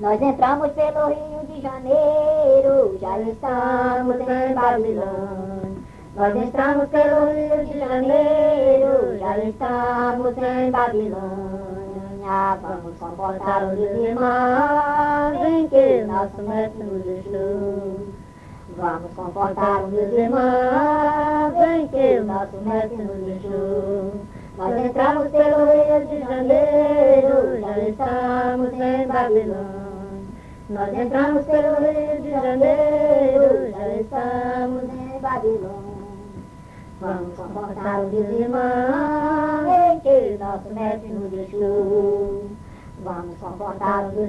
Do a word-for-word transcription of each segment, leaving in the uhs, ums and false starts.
Nós entramos pelo Rio de Janeiro, já estamos em Babilônia. Nós entramos pelo Rio de Janeiro, já estamos em Babilônia. Vamos comportar os irmãos em que nosso mestre nos deixou. Vamos comportar os irmãos em que o nosso mestre nos deixou. Nós entramos pelo Rio de Janeiro, já estamos em Babilônia. Nós entramos pelo Rio de Janeiro, já estamos em Babilônia. Vamos comportar os irmãos em que nosso mestre nos deixou. Vamos comportar os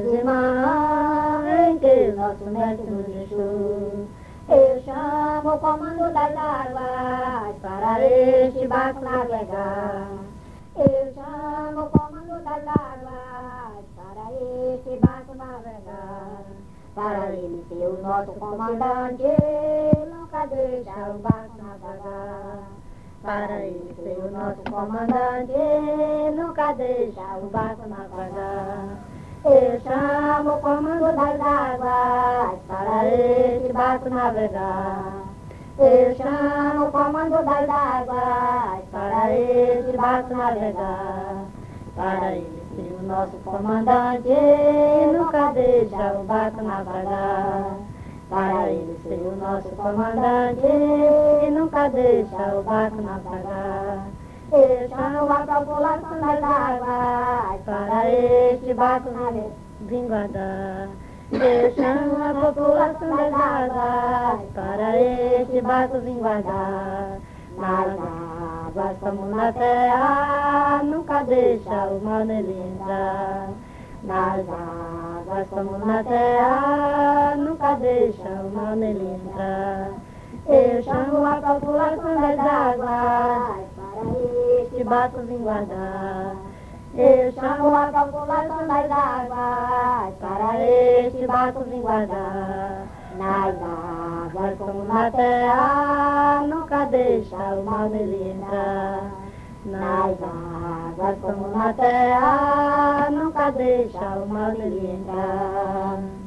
irmãos em que nosso mestre nos deixou. Eu chamo o comando das águas para este barco navegar. Eu chamo o comando das águas para este barco navegar. Para ele ser o nosso comandante, nunca deixa o barco navegar. Para ele ser o nosso comandante, nunca deixa o barco navegar. Eu chamo o comando das águas para este barco navegar. Eu chamo o comando das águas para este barco navegar. Para ele ser o nosso comandante, nunca deixa o barco navegar. Para ele ser o nosso comandante, nunca deixa o barco navegar. Eu chamo a população das águas para este barco vir guardar. Eu chamo a população das águas para este barco vir guardar. Nas águas como na terra, nunca deixa o mal nele entrar. Nas águas como na terra, nunca deixa o mal nele entrar. Eu chamo a população das águas para este barco vir guardar. Eu chamo a população das águas para este barco vir guardar. Nas águas como na terra, nunca deixa o mal nele entrar. Nas águas como na terra, nunca deixa o mal nele entrar.